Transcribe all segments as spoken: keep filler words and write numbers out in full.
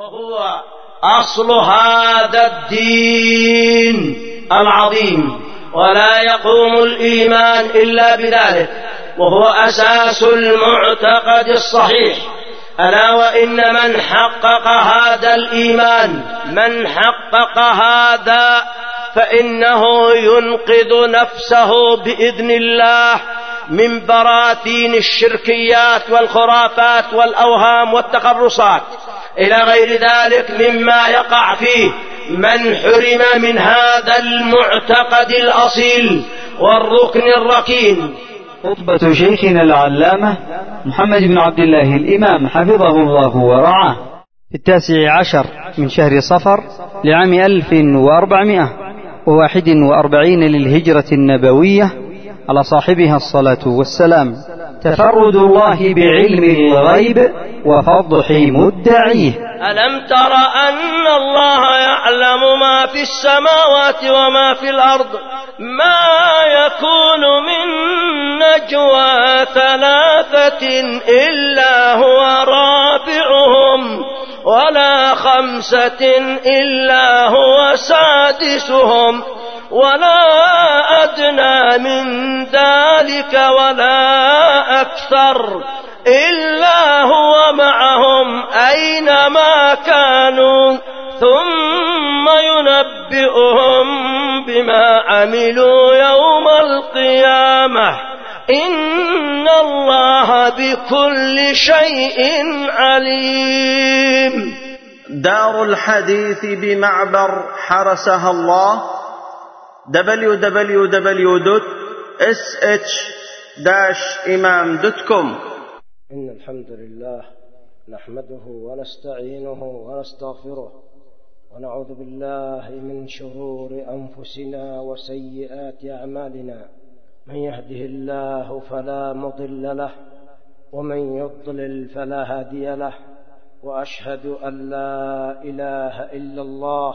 وهو أصل هذا الدين العظيم، ولا يقوم الإيمان إلا بذلك، وهو أساس المعتقد الصحيح. ألا وإن من حقق هذا الإيمان، من حقق هذا فإنه ينقذ نفسه بإذن الله من براثين الشركيات والخرافات والأوهام والتخرصات إلى غير ذلك مما يقع فيه من حرم من هذا المعتقد الأصيل والركن الركين. خطبة شيخنا العلامة محمد بن عبد الله الإمام حفظه الله ورعاه في التاسع عشر من شهر صفر لعام ألف وأربعمائة وواحد وأربعين للهجرة النبوية على صاحبها الصلاة والسلام. تفرد الله بعلم الغيب وفضح مدعيه. ألم تر أن الله يعلم ما في السماوات وما في الأرض؟ ما يكون من نجوى ثلاثة إلا هو رابعهم، ولا خمسة إلا هو سادسهم، ولا أدنى من ذلك ولا أكثر إلا هو معهم أينما كانوا ثم ينبئهم بما عملوا يوم القيامة. إن الله بكل شيء عليم. دار الحديث بمعبر حرسها الله دبليو دبليو دبليو دوت إس إتش إمام دوت كوم. إن الحمد لله نحمده ونستعينه ونستغفره ونعوذ بالله من شرور أنفسنا وسيئات أعمالنا. من يهده الله فلا مضل له، ومن يضلل فلا هادي له، وأشهد أن لا إله إلا الله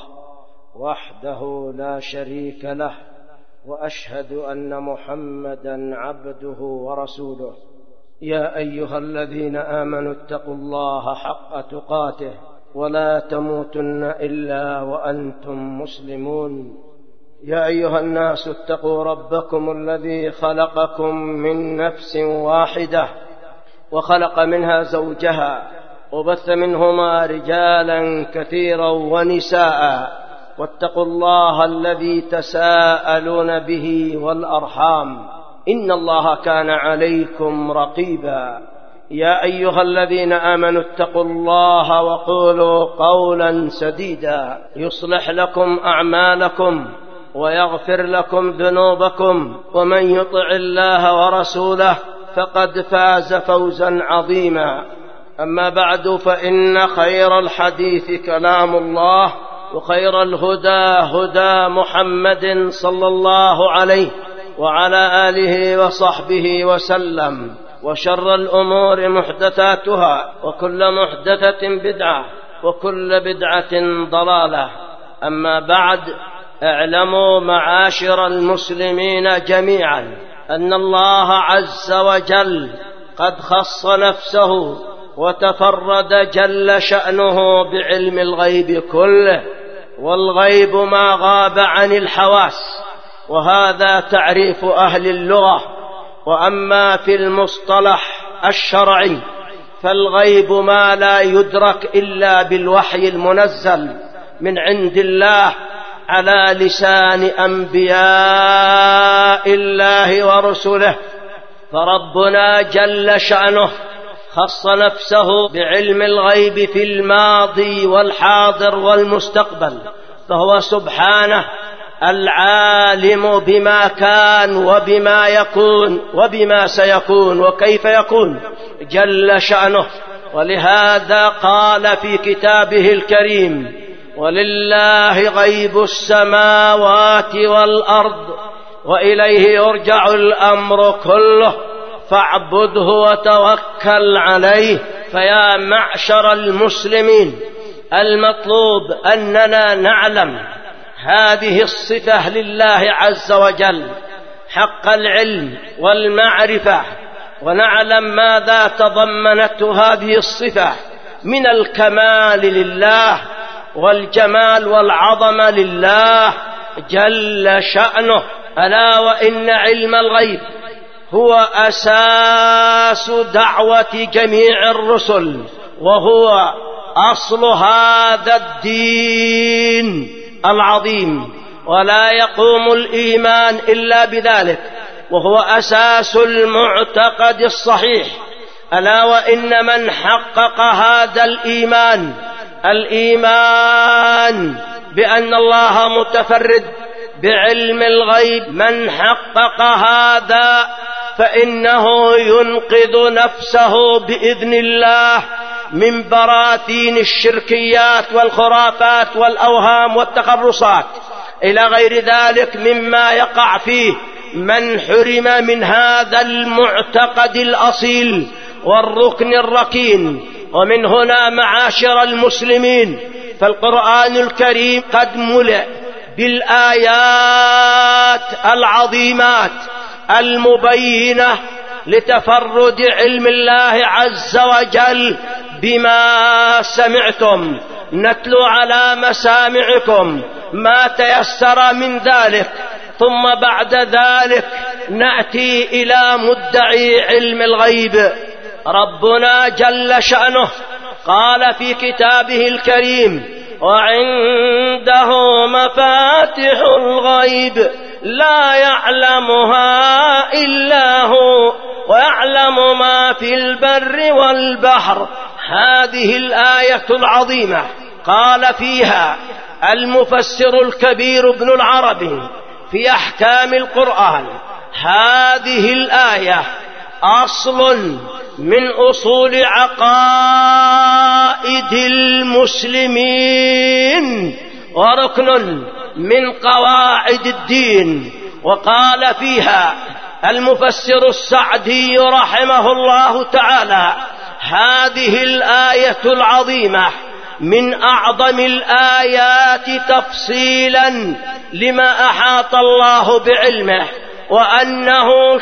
وحده لا شريك له، وأشهد أن محمدا عبده ورسوله. يا أيها الذين آمنوا اتقوا الله حق تقاته ولا تموتن إلا وأنتم مسلمون. يا أيها الناس اتقوا ربكم الذي خلقكم من نفس واحدة وخلق منها زوجها وبث منهما رجالا كثيرا ونساء، واتقوا الله الذي تساءلون به والأرحام، إن الله كان عليكم رقيبا. يا أيها الذين آمنوا اتقوا الله وقولوا قولا سديدا يصلح لكم أعمالكم ويغفر لكم ذنوبكم، ومن يطع الله ورسوله فقد فاز فوزا عظيما. أما بعد، فإن خير الحديث كلام الله، وخير الهدى هدى محمد صلى الله عليه وعلى آله وصحبه وسلم، وشر الأمور محدثاتها، وكل محدثة بدعة، وكل بدعة ضلالة. أما بعد، اعلموا معاشر المسلمين جميعا أن الله عز وجل قد خص نفسه وتفرد جل شأنه بعلم الغيب كله، والغيب ما غاب عن الحواس، وهذا تعريف أهل اللغة. وأما في المصطلح الشرعي فالغيب ما لا يدرك إلا بالوحي المنزل من عند الله على لسان أنبياء الله ورسله. فربنا جل شأنه خص نفسه بعلم الغيب في الماضي والحاضر والمستقبل، فهو سبحانه العالم بما كان وبما يكون وبما سيكون وكيف يكون جل شأنه. ولهذا قال في كتابه الكريم: ولله غيب السماوات والأرض وإليه يرجع الأمر كله فاعبده وتوكل عليه. فيا معشر المسلمين، المطلوب أننا نعلم هذه الصفة لله عز وجل حق العلم والمعرفة، ونعلم ماذا تضمنته هذه الصفة من الكمال لله والجمال والعظمة لله جل شأنه. ألا وإن علم الغيب هو أساس دعوة جميع الرسل، وهو أصل هذا الدين العظيم، ولا يقوم الإيمان إلا بذلك، وهو أساس المعتقد الصحيح. ألا وإن من حقق هذا الإيمان، الإيمان بأن الله متفرد بعلم الغيب، من حقق هذا فإنه ينقذ نفسه بإذن الله من براثين الشركيات والخرافات والأوهام والتخرصات إلى غير ذلك مما يقع فيه من حرم من هذا المعتقد الأصيل والركن الركين. ومن هنا معاشر المسلمين، فالقرآن الكريم قد ملئ بالآيات العظيمات المبينة لتفرد علم الله عز وجل بما سمعتم. نتلو على مسامعكم ما تيسر من ذلك، ثم بعد ذلك نأتي إلى مدعي علم الغيب. ربنا جل شأنه قال في كتابه الكريم: وعنده مفاتح الغيب لا يعلمها إلا هو ويعلم ما في البر والبحر. هذه الآية العظيمة قال فيها المفسر الكبير ابن العربي في أحكام القرآن: هذه الآية أصل من أصول عقائد المسلمين وركن من قواعد الدين. وقال فيها المفسر السعدي رحمه الله تعالى: هذه الآية العظيمة من أعظم الآيات تفصيلا لما أحاط الله بعلمه، وأنه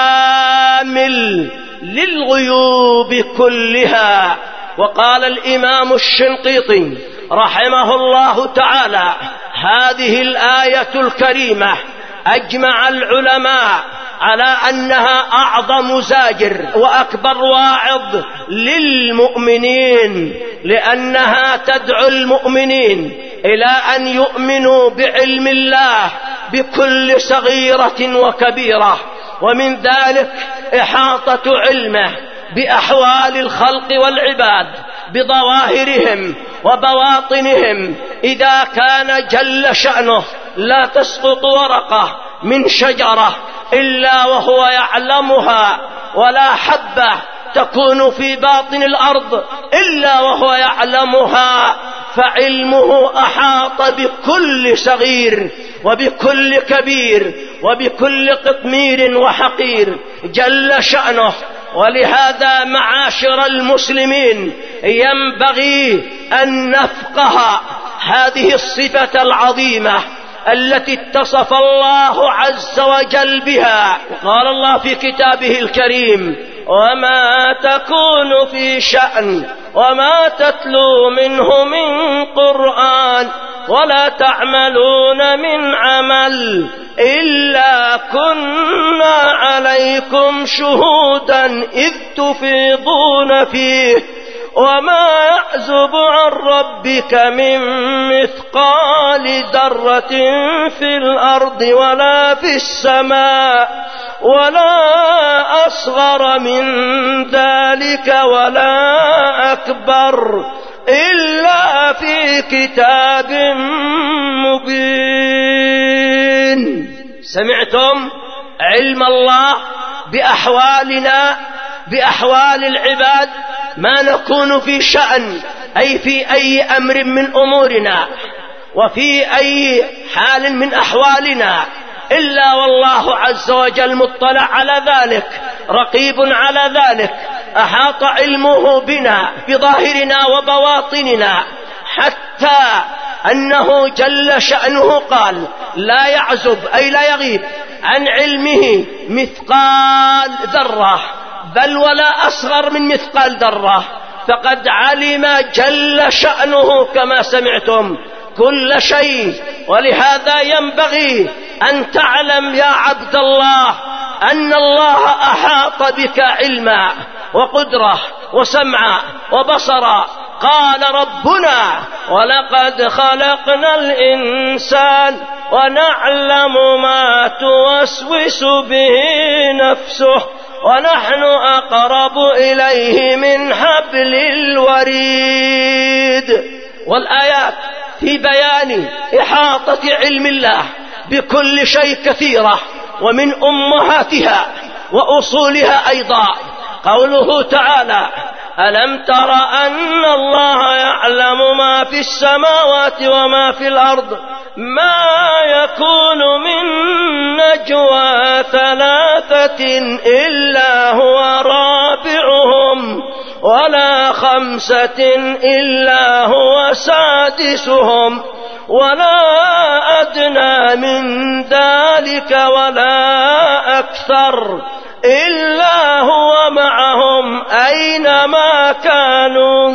شامل للغيوب كلها. وقال الإمام الشنقيطي رحمه الله تعالى: هذه الآية الكريمة أجمع العلماء على أنها أعظم زاجر وأكبر واعظ للمؤمنين، لأنها تدعو المؤمنين إلى أن يؤمنوا بعلم الله بكل صغيرة وكبيرة، ومن ذلك إحاطة علمه بأحوال الخلق والعباد بظواهرهم وبواطنهم. إذا كان جل شأنه لا تسقط ورقة من شجرة إلا وهو يعلمها، ولا حبة تكون في باطن الأرض إلا وهو يعلمها، فعلمه أحاط بكل صغير وبكل كبير وبكل قطمير وحقير جل شأنه. ولهذا معاشر المسلمين ينبغي أن نفقه هذه الصفة العظيمة التي اتصف الله عز وجل بها. قال الله في كتابه الكريم: وما تكون في شأن وما تتلو منه من قرآن ولا تعملون من عمل إلا كنا عليكم شهودا إذ تفيضون فيه وما يعزب عن ربك من مثقال ذرة في الأرض ولا في السماء ولا أصغر من ذلك ولا أكبر إلا في كتاب مبين. سمعتم علم الله بأحوالنا بأحوال العباد، ما نكون في شأن أي في أي أمر من أمورنا وفي أي حال من أحوالنا إلا والله عز وجل مطلع على ذلك، رقيب على ذلك، أحاط علمه بنا بظاهرنا وبواطننا، حتى أنه جل شأنه قال: لا يعزب أي لا يغيب عن علمه مثقال ذرة، بل ولا أصغر من مثقال ذرة فقد علم جل شأنه كما سمعتم كل شيء. ولهذا ينبغي أن تعلم يا عبد الله أن الله أحاط بك علما وقدرة وسمعا وبصرا. قال ربنا ولقد خلقنا الإنسان ونعلم ما توسوس به نفسه ونحن أقرب إليه من حبل الوريد. والآيات في بيان إحاطة علم الله بكل شيء كثيرة، ومن أمهاتها وأصولها أيضا قوله تعالى ألم تر أن الله يعلم ما في السماوات وما في الأرض ما يكون من نجوى ثلاثة إلا هو رابعهم ولا خمسة إلا هو سادسهم ولا أدنى من ذلك ولا أكثر إلا هو معهم أينما كانوا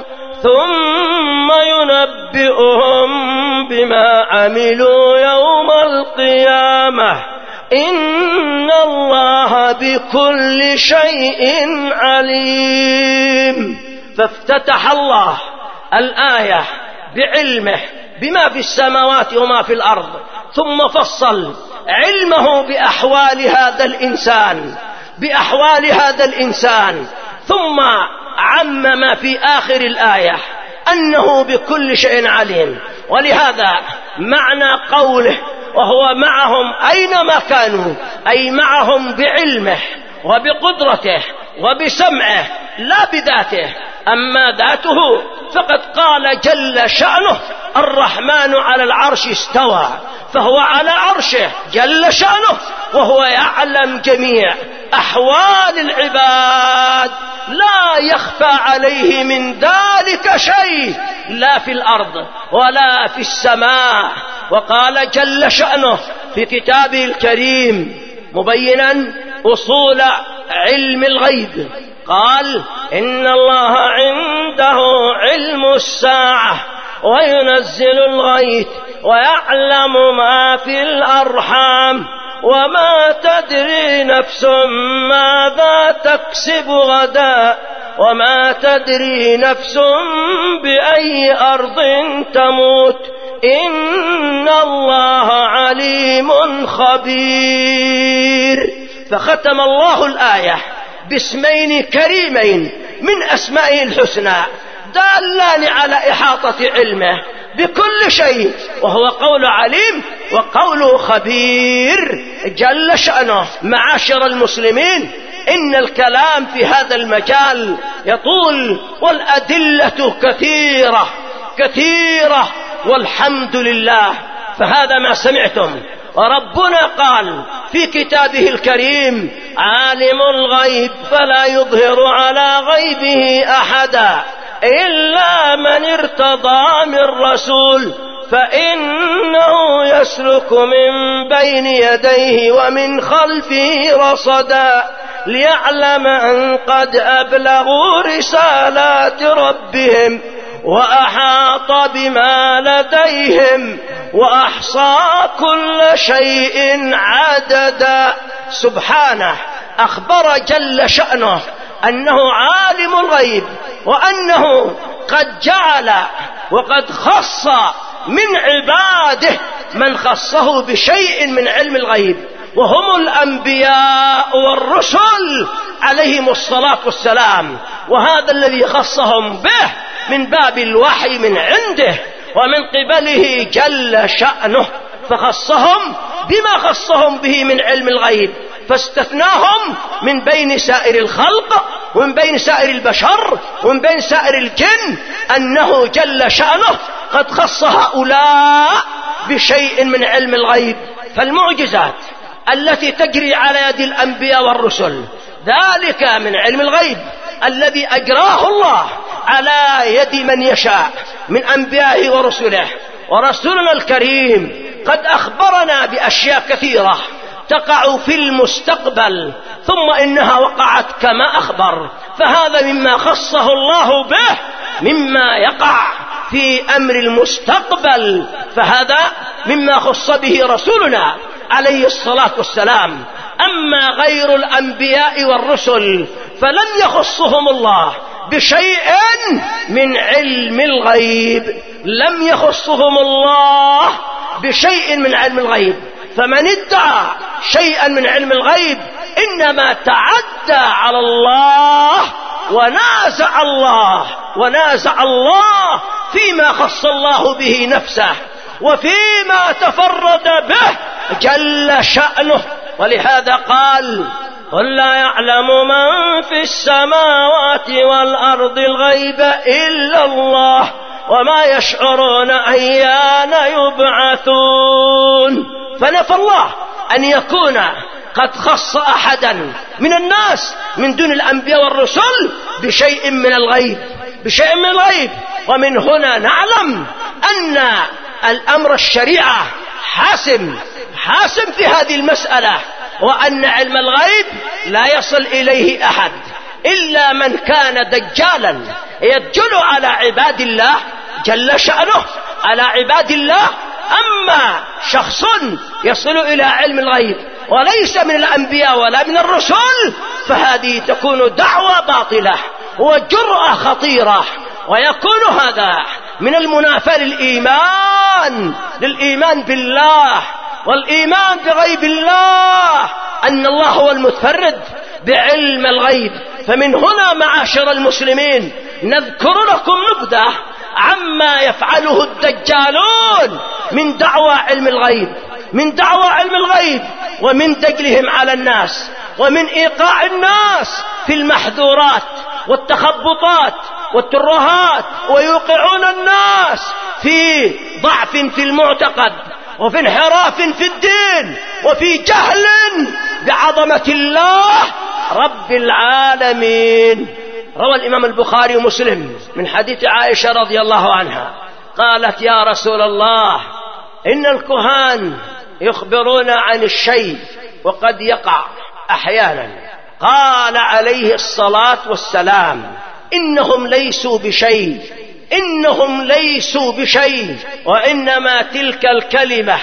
ثم ينبئهم بما عملوا يوم القيامة إن الله بكل شيء عليم. فافتتح الله الآية بعلمه بما في السماوات وما في الأرض، ثم فصل علمه بأحوال هذا الإنسان بأحوال هذا الإنسان ثم عمم في آخر الآية أنه بكل شيء عليم. ولهذا معنى قوله وهو معهم أينما كانوا، أي معهم بعلمه وبقدرته وبسمعه لا بذاته. أما ذاته فقد قال جل شأنه الرحمن على العرش استوى، فهو على عرشه جل شأنه وهو يعلم جميع أحوال العباد، لا يخفى عليه من ذلك شيء لا في الأرض ولا في السماء. وقال جل شأنه في كتابه الكريم مبينا أصول علم الغيب قال إن الله عنده علم الساعة وينزل الغيث ويعلم ما في الأرحام وما تدري نفس ماذا تكسب غدا وما تدري نفس بأي أرض تموت إن الله عليم خبير. فختم الله الآية باسمين كريمين من أسمائه الحسنى دالان على إحاطة علمه بكل شيء، وهو قول عليم وقول خبير جل شأنه. معاشر المسلمين، إن الكلام في هذا المجال يطول والأدلة كثيرة كثيرة والحمد لله. فهذا ما سمعتم، وربنا قال في كتابه الكريم عالم الغيب فلا يظهر على غيبه أحدا إلا من ارتضى من رسول فإنه يسلك من بين يديه ومن خلفه رصدا ليعلم أن قد أبلغوا رسالات ربهم وأحاط بما لديهم وأحصى كل شيء عددا. سبحانه أخبر جل شأنه أنه عالم الغيب، وأنه قد جعل وقد خص من عباده من خصه بشيء من علم الغيب، وهم الأنبياء والرسل عليهم الصلاة والسلام. وهذا الذي خصهم به من باب الوحي من عنده ومن قبله جل شأنه، فخصهم بما خصهم به من علم الغيب، فاستثناهم من بين سائر الخلق ومن بين سائر البشر ومن بين سائر الجن، أنه جل شأنه قد خص هؤلاء بشيء من علم الغيب. فالمعجزات التي تجري على يد الأنبياء والرسل ذلك من علم الغيب الذي أجراه الله على يد من يشاء من أنبيائه ورسله. ورسولنا الكريم قد أخبرنا بأشياء كثيرة تقع في المستقبل، ثم إنها وقعت كما أخبر، فهذا مما خصه الله به مما يقع في أمر المستقبل، فهذا مما خص به رسولنا عليه الصلاة والسلام. أما غير الأنبياء والرسل فلم يخصهم الله بشيء من علم الغيب، لم يخصهم الله بشيء من علم الغيب. فمن ادعى شيئا من علم الغيب إنما تعدى على الله ونازع الله ونازع الله فيما خص الله به نفسه وفيما تفرد به جل شأنه. ولهذا قال: قل لا يعلم من في السماوات والأرض الغيب إلا الله وما يشعرون أيان يبعثون. فنفى الله أن يكون قد خص أحدا من الناس من دون الأنبياء والرسل بشيء من الغيب بشيء من الغيب. ومن هنا نعلم أن الأمر الشريعة حاسم حاسم في هذه المسألة، وأن علم الغيب لا يصل إليه أحد إلا من كان دجالا يدجل على عباد الله جل شأنه، على عباد الله. أما شخص يصل إلى علم الغيب وليس من الأنبياء ولا من الرسل فهذه تكون دعوة باطلة وجرأة خطيرة، ويكون هذا من المنافاة للإيمان للإيمان بالله والإيمان بغيب الله، أن الله هو المتفرد بعلم الغيب. فمن هنا معاشر المسلمين نذكر لكم نبذة عما يفعله الدجالون من دعوى علم الغيب من دعوى علم الغيب ومن دجلهم على الناس ومن إيقاع الناس في المحذورات والتخبطات والترهات، ويوقعون الناس في ضعف في المعتقد وفي انحراف في الدين وفي جهل بعظمة الله رب العالمين. روى الإمام البخاري ومسلم من حديث عائشة رضي الله عنها قالت: يا رسول الله، إن الكهان يخبرون عن الشيء وقد يقع أحيانا. قال عليه الصلاة والسلام: إنهم ليسوا بشيء إنهم ليسوا بشيء وإنما تلك الكلمة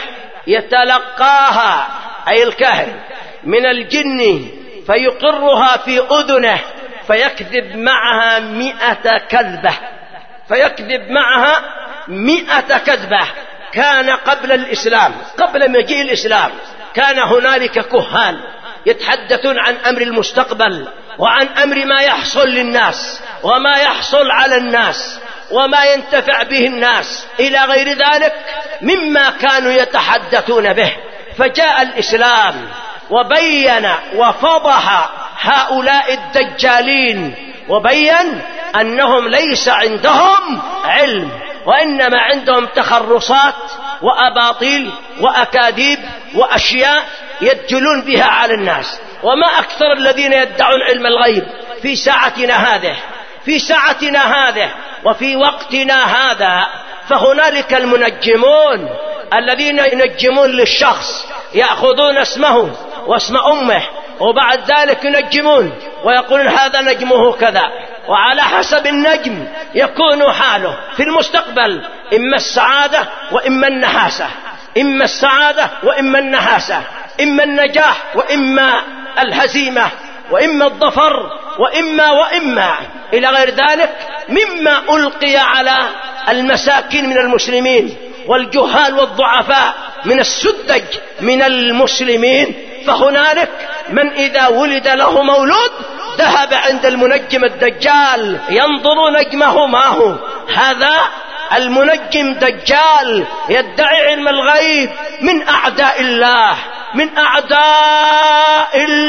يتلقاها أي الكاهن من الجن فيقرها في أذنه فيكذب معها مئة كذبة فيكذب معها مئة كذبة. كان قبل الإسلام قبل مجيء الإسلام كان هنالك كهان يتحدثون عن أمر المستقبل وعن أمر ما يحصل للناس وما يحصل على الناس وما ينتفع به الناس إلى غير ذلك مما كانوا يتحدثون به. فجاء الإسلام وبين وفضح هؤلاء الدجالين وبين أنهم ليس عندهم علم، وإنما عندهم تخرصات وأباطيل وأكاذيب وأشياء يدجلون بها على الناس. وما أكثر الذين يدعون علم الغيب في ساعتنا هذه في ساعتنا هذه وفي وقتنا هذا. فهنالك المنجمون الذين ينجمون للشخص، يأخذون اسمه واسم أمه وبعد ذلك ينجمون ويقولون هذا نجمه كذا، وعلى حسب النجم يكون حاله في المستقبل إما السعادة وإما النحاسة إما السعادة وإما النحاسة إما النجاح وإما الهزيمة وإما الظفر وإما وإما إلى غير ذلك مما ألقي على المساكين من المسلمين والجهال والضعفاء من السذج من المسلمين. فهنالك من إذا ولد له مولود ذهب عند المنجم الدجال ينظر نجمه ما هو، هذا المنجم دجال يدعي علم الغيب من أعداء الله من أعداء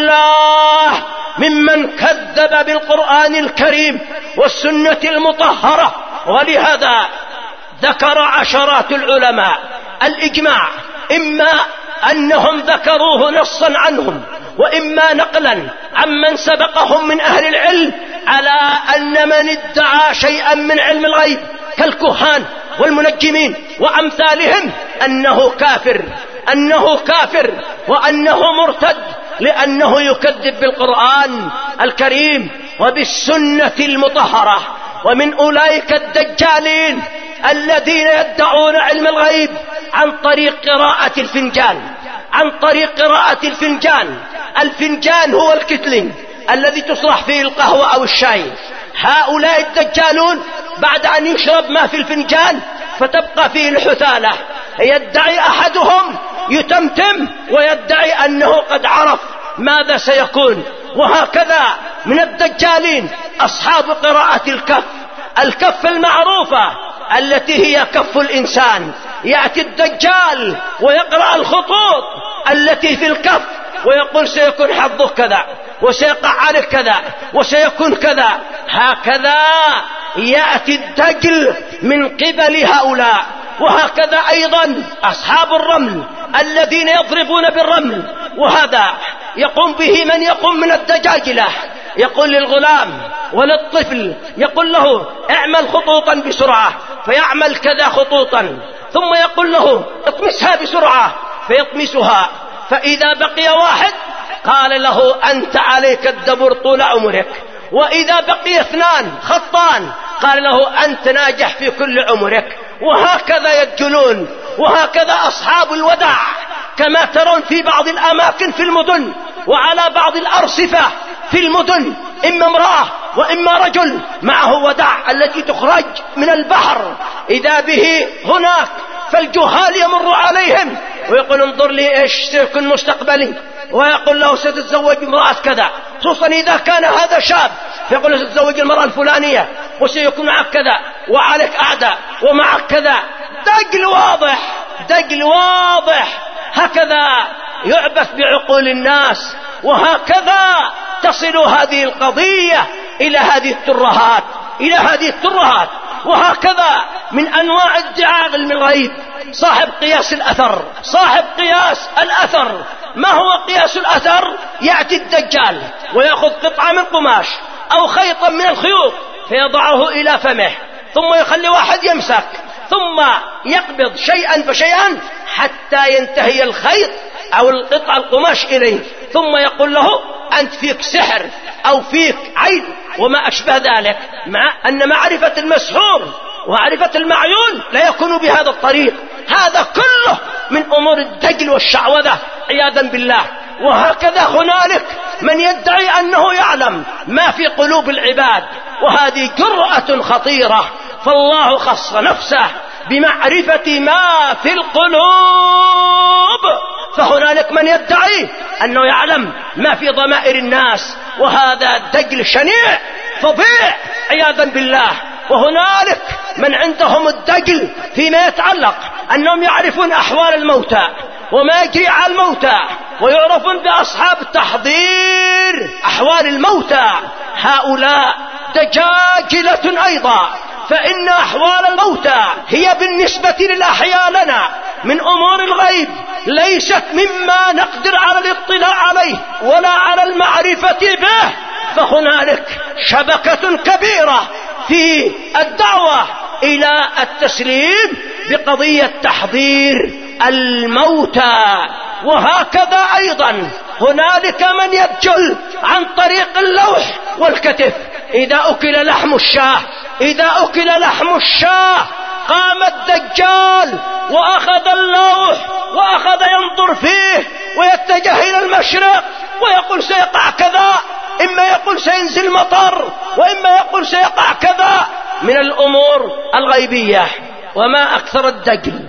الله ممن كذب بالقرآن الكريم والسنة المطهرة. ولهذا ذكر عشرات العلماء الإجماع، إما أنهم ذكروه نصا عنهم وإما نقلا عمن سبقهم من أهل العلم على أن من ادعى شيئا من علم الغيب كالكهان والمنجمين وأمثالهم أنه كافر، أنه كافر وأنه مرتد، لأنه يكذب بالقرآن الكريم وبالسنة المطهرة. ومن أولئك الدجالين الذين يدعون علم الغيب عن طريق قراءة الفنجان، عن طريق قراءة الفنجان. الفنجان هو الكتلين الذي تصلح فيه القهوة أو الشاي. هؤلاء الدجالون بعد أن يشرب ما في الفنجان فتبقى فيه الحثالة، يدعي أحدهم يتمتم ويدعي أنه قد عرف ماذا سيكون. وهكذا من الدجالين أصحاب قراءة الكف، الكف المعروفة التي هي كف الإنسان. يأتي الدجال ويقرأ الخطوط التي في الكف ويقول سيكون حظك كذا وسيقع عليك كذا وسيكون كذا. هكذا يأتي الدجل من قبل هؤلاء. وهكذا أيضا أصحاب الرمل الذين يضربون بالرمل، وهذا يقوم به من يقوم من الدجاجلة، يقول للغلام وللطفل، يقول له اعمل خطوطا بسرعة فيعمل كذا خطوطا، ثم يقول له اطمسها بسرعة فيطمسها، فإذا بقي واحد قال له أنت عليك الدبر طول عمرك، وإذا بقي اثنان خطان قال له أنت ناجح في كل عمرك. وهكذا يدجلون. وهكذا أصحاب الوداع كما ترون في بعض الأماكن في المدن وعلى بعض الأرصفة في المدن، إما امرأة وإما رجل معه وداع التي تخرج من البحر إذا به هناك، فالجهال يمر عليهم ويقول انظر لي ايش سيكون مستقبلي، ويقول له ستتزوج امرأة كذا، خصوصا إذا كان هذا شاب فيقول له ستتزوج المرأة الفلانية وسيكون معك كذا وعليك أعداء ومعك كذا. دجل واضح، دجل واضح. هكذا يعبث بعقول الناس، وهكذا تصل هذه القضية إلى هذه الترهات، إلى هذه الترهات. وهكذا من أنواع ادعاء علم الغيب صاحب قياس الأثر، صاحب قياس الأثر. ما هو قياس الأثر؟ يأتي الدجال ويأخذ قطعة من قماش أو خيطا من الخيوط فيضعه إلى فمه، ثم يخلي واحد يمسك، ثم يقبض شيئا فشيئا حتى ينتهي الخيط أو القطع القماش إليه، ثم يقول له أنت فيك سحر أو فيك عين وما أشبه ذلك، مع أن معرفة المسحور ومعرفة المعيون لا يكون بهذا الطريق. هذا كله من أمور الدجل والشعوذة عياذا بالله. وهكذا هنالك من يدعي أنه يعلم ما في قلوب العباد، وهذه جرأة خطيرة. فالله خص نفسه بمعرفة ما في القلوب، فهنالك من يدعي أنه يعلم ما في ضمائر الناس، وهذا دجل شنيع فظيع عياذا بالله. وهنالك من عندهم الدجل فيما يتعلق أنهم يعرفون أحوال الموتى وما يجري على الموتى، ويعرفون بأصحاب التحضير أحوال الموتى. هؤلاء دجاجلة أيضا، فإن أحوال الموتى هي بالنسبة للأحياء لنا من أمور الغيب، ليست مما نقدر على الاطلاع عليه ولا على المعرفة به. فهنالك شبكة كبيرة في الدعوة إلى التسليم بقضية تحضير الموتى. وهكذا أيضا هنالك من يدجل عن طريق اللوح والكتف. إذا أكل لحم الشاه إذا أكل لحم الشاه قام الدجال وأخذ اللوح وأخذ ينظر فيه ويتجه إلى المشرق ويقول سيقع كذا، إما يقول سينزل مطر، وإما يقول سيقع كذا من الأمور الغيبية. وما أكثر الدجل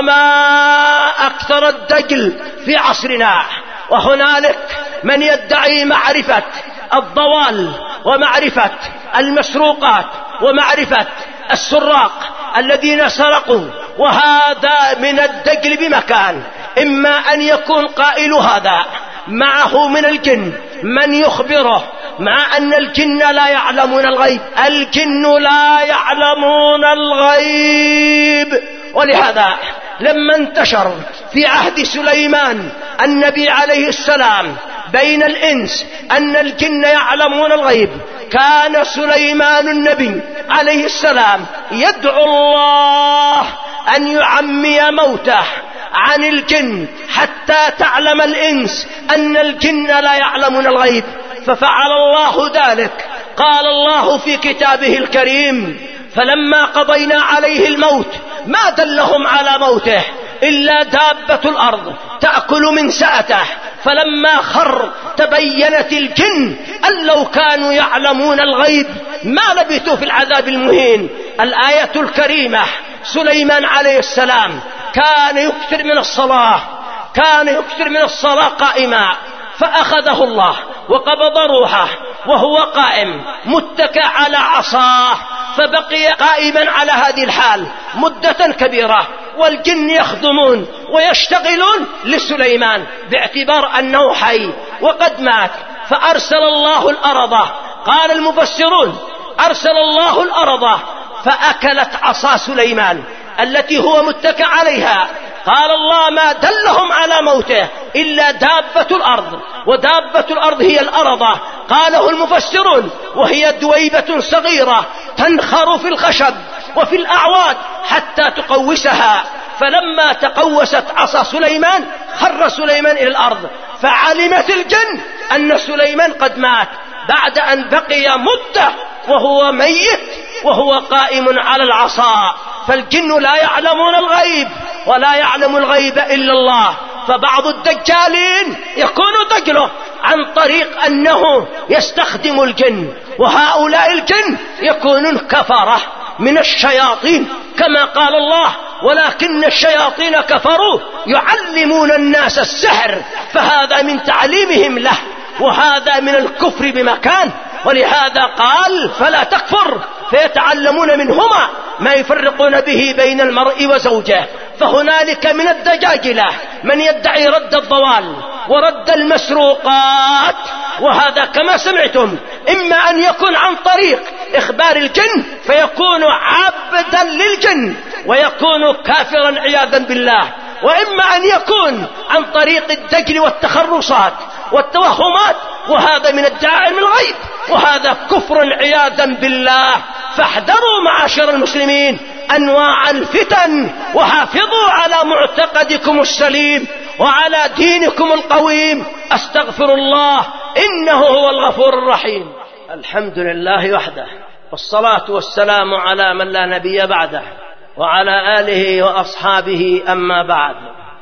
وما أكثر الدجل في عصرنا. وهنالك من يدعي معرفة الضوال ومعرفة المسروقات ومعرفة السراق الذين سرقوا، وهذا من الدجل بمكان. إما أن يكون قائل هذا معه من الجن من يخبره، مع أن الجن لا يعلمون الغيب، الجن لا يعلمون الغيب. ولهذا لما انتشر في عهد سليمان النبي عليه السلام بين الإنس أن الجن يعلمون الغيب، كان سليمان النبي عليه السلام يدعو الله أن يعمي موته عن الجن حتى تعلم الإنس أن الجن لا يعلمون الغيب، ففعل الله ذلك. قال الله في كتابه الكريم: فلما قضينا عليه الموت ما دلهم على موته إلا دابة الأرض تأكل من سأته، فلما خر تبينت الجن أن لو كانوا يعلمون الغيب ما لبثوا في العذاب المهين. الآية الكريمة: سليمان عليه السلام كان يكثر من الصلاة، كان يكثر من الصلاة قائما، فأخذه الله وقبض روحه وهو قائم متكئ على عصاه، فبقي قائما على هذه الحال مدة كبيرة، والجن يخدمون ويشتغلون لسليمان باعتبار أنه حي وقد مات. فأرسل الله الأرض، قال المفسرون أرسل الله الأرض فأكلت عصا سليمان التي هو متكئ عليها. قال الله: ما دلهم على موته إلا دابة الأرض، ودابة الأرض هي الأرضة، قاله المفسرون، وهي دويبة صغيرة تنخر في الخشب وفي الأعواد حتى تقوسها. فلما تقوست عصا سليمان خر سليمان إلى الأرض، فعلمت الجن أن سليمان قد مات بعد أن بقي مدة وهو ميت وهو قائم على العصا. فالجن لا يعلمون الغيب ولا يعلم الغيب إلا الله. فبعض الدجالين يكون دجله عن طريق أنه يستخدم الجن، وهؤلاء الجن يكونون كفرة من الشياطين كما قال الله: ولكن الشياطين كفروا يعلمون الناس السحر، فهذا من تعليمهم له، وهذا من الكفر بمكان. ولهذا قال: فلا تكفر، فيتعلمون منهما ما يفرقون به بين المرء وزوجه. فهنالك من الدجاجلة من يدعي رد الضوال ورد المسروقات، وهذا كما سمعتم إما أن يكون عن طريق إخبار الجن فيكون عبدا للجن ويكون كافرا عياذا بالله، وإما أن يكون عن طريق الدجل والتخرصات والتوهمات، وهذا من ادعاء علم الغيب، وهذا كفر عياذا بالله. فاحذروا معاشر المسلمين أنواع الفتن، وحافظوا على معتقدكم السليم وعلى دينكم القويم. أستغفر الله إنه هو الغفور الرحيم. الحمد لله وحده، والصلاة والسلام على من لا نبي بعده، وعلى آله وأصحابه. أما بعد،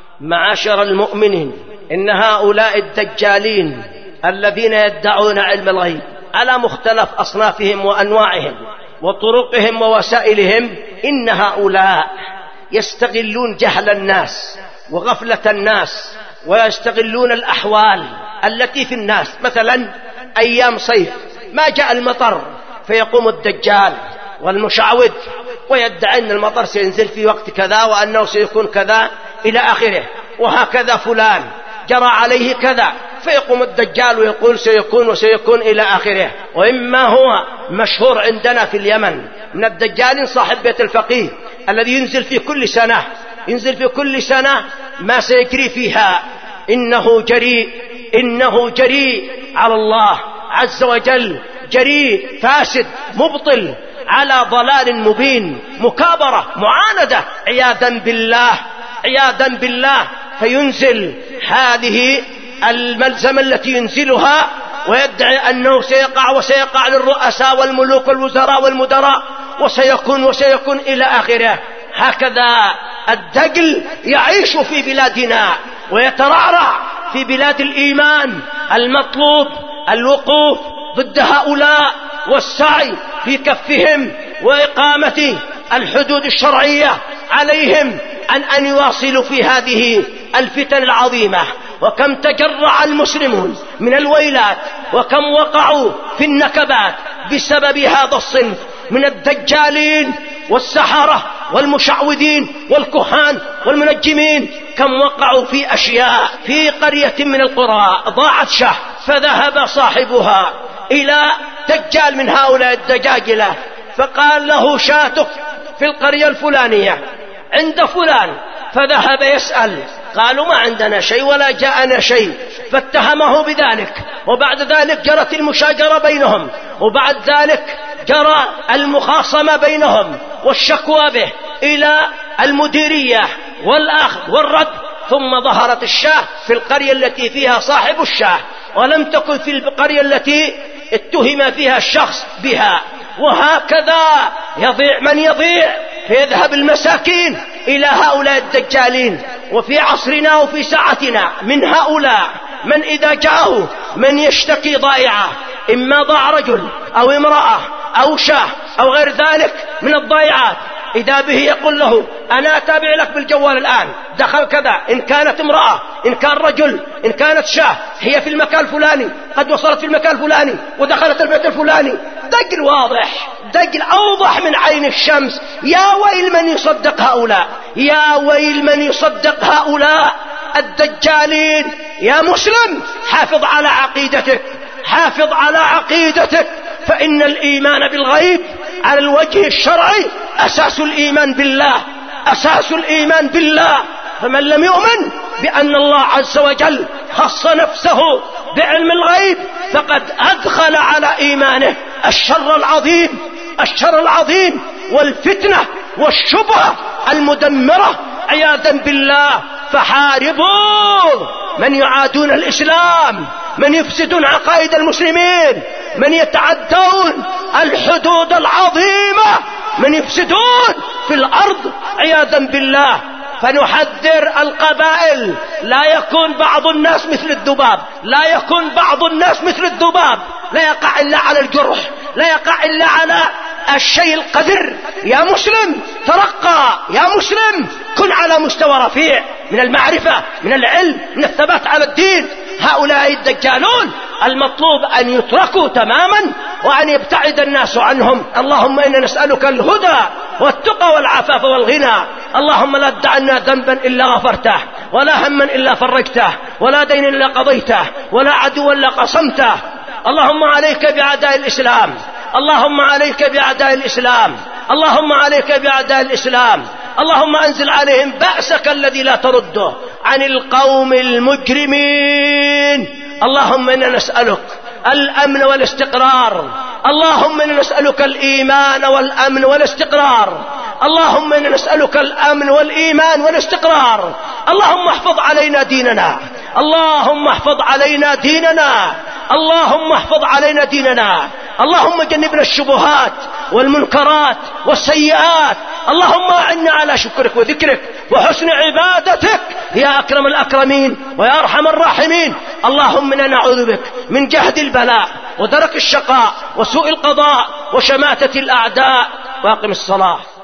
معاشر المؤمنين، إن هؤلاء الدجالين الذين يدعون علم الغيب على مختلف أصنافهم وأنواعهم وطرقهم ووسائلهم، إن هؤلاء يستغلون جهل الناس وغفلة الناس، ويستغلون الأحوال التي في الناس. مثلا أيام صيف ما جاء المطر، فيقوم الدجال والمشعوذ ويدعي أن المطر سينزل في وقت كذا وأنه سيكون كذا إلى آخره، وهكذا فلان جرى عليه كذا، فيقوم الدجال ويقول سيكون وسيكون إلى آخره. وإما هو مشهور عندنا في اليمن من الدجالين صاحب بيت الفقيه الذي ينزل في كل سنة ينزل في كل سنة ما سيجري فيها. إنه جريء إنه جريء على الله عز وجل، جريء فاسد مبطل على ضلال مبين، مكابرة معاندة عياذا بالله عياذا بالله. فينزل هذه الملزمة التي ينزلها ويدعي أنه سيقع وسيقع للرؤساء والملوك والوزراء والمدراء وسيكون وسيكون إلى آخره. هكذا الدجل يعيش في بلادنا ويترعرع في بلاد الإيمان. المطلوب الوقوف ضد هؤلاء والسعي في كفهم وإقامة الحدود الشرعية عليهم عن أن يواصلوا في هذه الفتن العظيمة. وكم تجرع المسلمون من الويلات، وكم وقعوا في النكبات بسبب هذا الصنف من الدجالين والسحرة والمشعوذين والكهان والمنجمين. كم وقعوا في أشياء. في قرية من القرى ضاعت شاه، فذهب صاحبها إلى دجال من هؤلاء الدجاجلة فقال له: شاتك في القرية الفلانية عند فلان، فذهب يسأل، قالوا ما عندنا شيء ولا جاءنا شيء، فاتهمه بذلك. وبعد ذلك جرت المشاجرة بينهم، وبعد ذلك جرى المخاصمة بينهم والشكوى به إلى المديرية والأخذ والرد. ثم ظهرت الشاة في القرية التي فيها صاحب الشاة، ولم تكن في القرية التي اتهم فيها الشخص بها. وهكذا يضيع من يضيع، فيذهب المساكين إلى هؤلاء الدجالين. وفي عصرنا وفي ساعتنا من هؤلاء من إذا جاءه من يشتكي ضائعة، إما ضاع رجل أو امرأة أو شاه أو غير ذلك من الضائعات، إذا به يقول له أنا أتابع لك بالجوال الآن، دخل كذا، إن كانت امرأة إن كان رجل إن كانت شاه، هي في المكان الفلاني، قد وصلت في المكان الفلاني ودخلت البيت الفلاني. دجل واضح، دجل أوضح من عين الشمس. يا ويل من يصدق هؤلاء، يا ويل من يصدق هؤلاء الدجالين. يا مسلم حافظ على عقيدتك، حافظ على عقيدتك، فإن الإيمان بالغيب على الوجه الشرعي أساس الإيمان بالله، أساس الإيمان بالله. فمن لم يؤمن بأن الله عز وجل خص نفسه بعلم الغيب فقد أدخل على إيمانه الشر العظيم، الشر العظيم والفتنة والشبهة المدمرة عياذا بالله. فحاربوا من يعادون الإسلام، من يفسدون عقائد المسلمين، من يتعدون الحدود العظيمة، من يفسدون في الأرض عياذا بالله. فنحذر القبائل، لا يكون بعض الناس مثل الذباب، لا يكون بعض الناس مثل الذباب، لا يقع إلا على الجرح، لا يقع إلا على الشيء القذر. يا مسلم ترقى، يا مسلم كن على مستوى رفيع من المعرفة، من العلم، من الثبات على الدين. هؤلاء الدجالون المطلوب أن يتركوا تماما وأن يبتعد الناس عنهم. اللهم إنا نسألك الهدى والتقى والعفاف والغنى. اللهم لا تدع عنا ذنبا إلا غفرته، ولا هما إلا فرجته، ولا دين إلا قضيته، ولا عدوا إلا قصمته. اللهم عليك بأعداء الإسلام، اللهم عليك بأعداء الإسلام، اللهم عليك بأعداء الإسلام. اللهم أنزل عليهم بأسك الذي لا ترده عن القوم المجرمين. اللهم إنا نسألك الأمن والاستقرار، اللهم إنا نسألك الإيمان والأمن والاستقرار، اللهم إنا نسألك الأمن والإيمان والاستقرار. اللهم احفظ علينا ديننا، اللهم احفظ علينا ديننا، اللهم احفظ علينا ديننا. اللهم جنبنا الشبهات والمنكرات والسيئات. اللهم أعنا على شكرك وذكرك وحسن عبادتك يا أكرم الأكرمين ويا أرحم الراحمين. اللهم إنا نعوذ بك من جهد البلاء ودرك الشقاء وسوء القضاء وشماتة الأعداء. واقم الصلاة.